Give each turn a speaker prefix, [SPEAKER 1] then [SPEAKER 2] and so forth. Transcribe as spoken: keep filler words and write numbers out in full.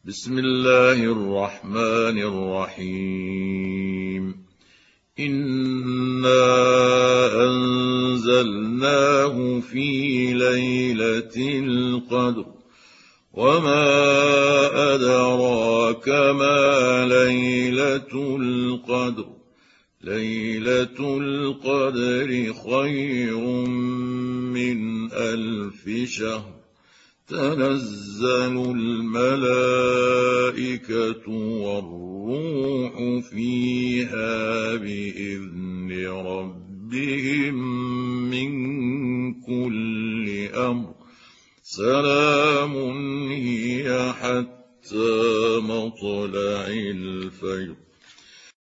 [SPEAKER 1] بسم الله الرحمن الرحيم. إنا أنزلناه في ليلة القدر وما أدراك ما ليلة القدر ليلة القدر خير من ألف شهر تنزل الملائكة والروح فيها بإذن ربهم من كل أمر سلام هي حتى مطلع الفجر.